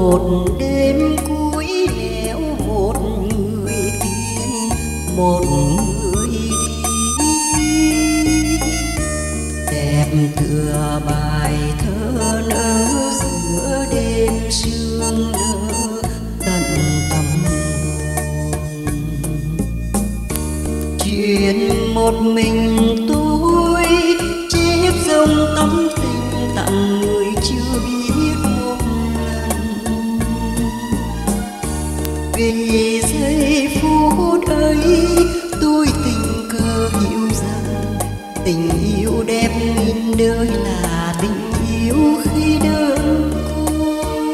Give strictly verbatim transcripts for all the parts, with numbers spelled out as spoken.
một đêm cuối nẻo một người tiên một người đi, đẹp tựa bài thơ nỡ giữa đêm sương nỡ tận tâm hồn. Chuyện một mình tôi chép dòng tâm tình tặng người chưa biết một lần. Vì giây phút ấy tôi tình cờ hiểu rằng tình yêu đẹp nghìn đời là tình yêu khi đơn côi.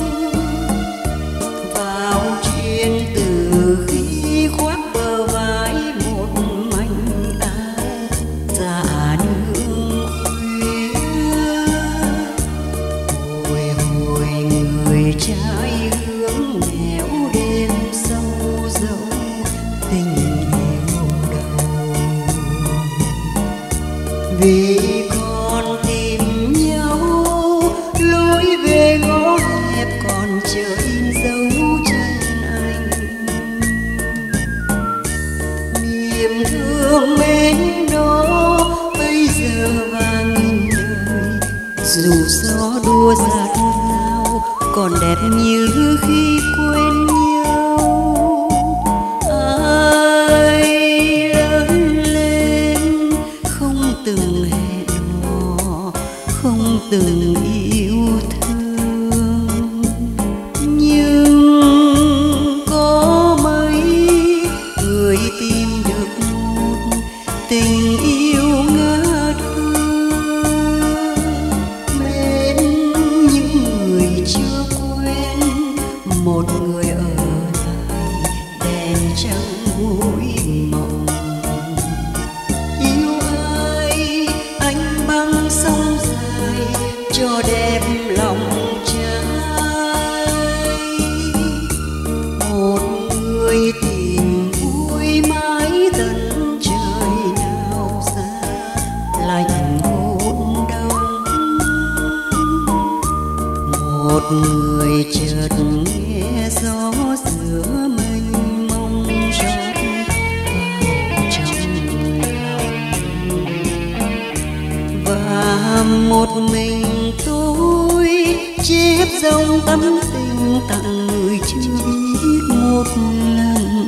Vào chuyện từ khi khoác bờ vai một mảnh áo dạ nương khuya, hồi hồi người trai hướng nẻo đêm sâu dấu tình yêu đầu. Vì còn tìm nhau lối về ngõ hẹp còn chờ in dấu chân anh. Niềm thương mến đó bây giờ và nghìn đời, dù gió đua giạt lao còn đẹp như khi quên nhau. Ai lớn lên không từng hẹn hò, không từng yêu thương, nhưng có mấy người tìm được một tình yêu ngát hương. Mến những người chưa quên, một người ở lại đèn trăng vui mộng. Yêu ai anh băng sông dài cho đẹp lòng trai. Một người tìm vui mãi tận trời nào xa lạnh hôn đông. Một người chợt nghe gió giữa mênh mông rót vào trong lòng, và một mình tôi chép dòng tâm tình tặng người chưa biết một lần.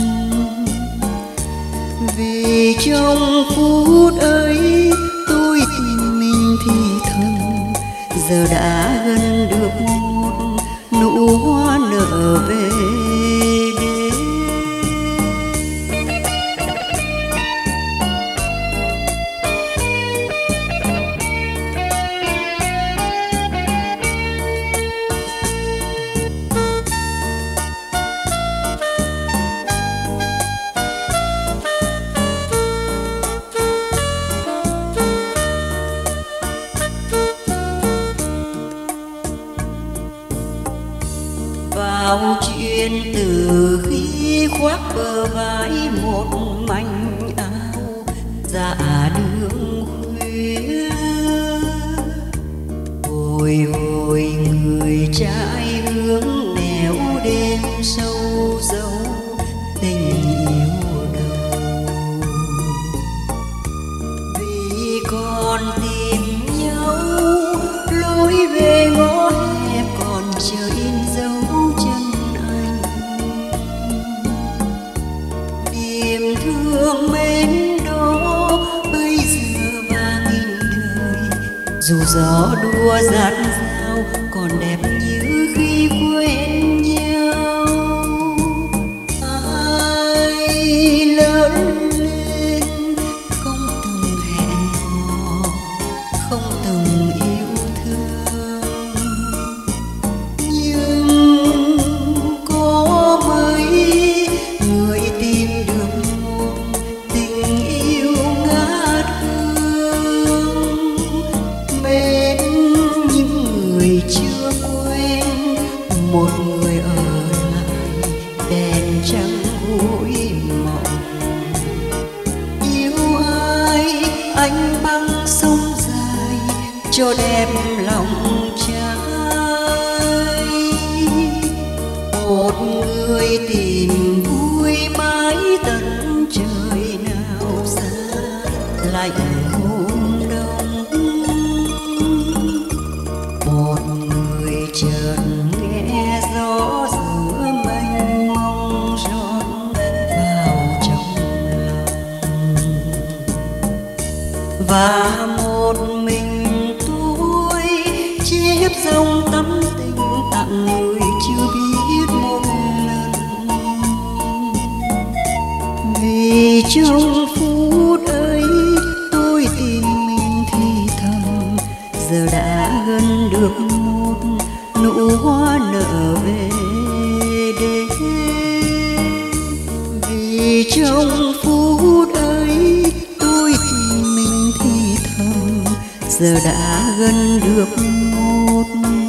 Vì trong phút ấy tôi tìm mình thì thầm, giờ đã gần được một nụ hoa nở về đêm. Vào chuyện từ khi khoác bờ vai một mảnh áo dạ đường khuya, hồi hồi người trai hướng nẻo đêm sâu dấu tình yêu đầu. Vì còn tìm nhau lối về ngõ hẹp còn chờ in dấu chân anh. Niềm thương mến đó bây giờ và nghìn đời, dù gió đua giạt dao còn đẹp như khi quen nhau. Ai lớn lên không từng hẹn hò, không từng yêu thương, nhưng có mấy người tìm được một tình yêu ngát hương. Mến những người chưa quên, một người ở lại đèn trăng vui mộng. Yêu ai anh băng sông dài cho đẹp lòng trai. lạnh hôm đông. Một người chợt nghe gió giữa mênh mông rót vào trong lòng, và một mình tôi chép dòng tâm tình tặng người chưa biết một lần. Vì trong phút ấy tôi tìm mình thì thầm, giờ đã gần được một nụ hoa nở về đêm. Vì trong phút ấy tôi tìm mình thì thầm, giờ đã gần được một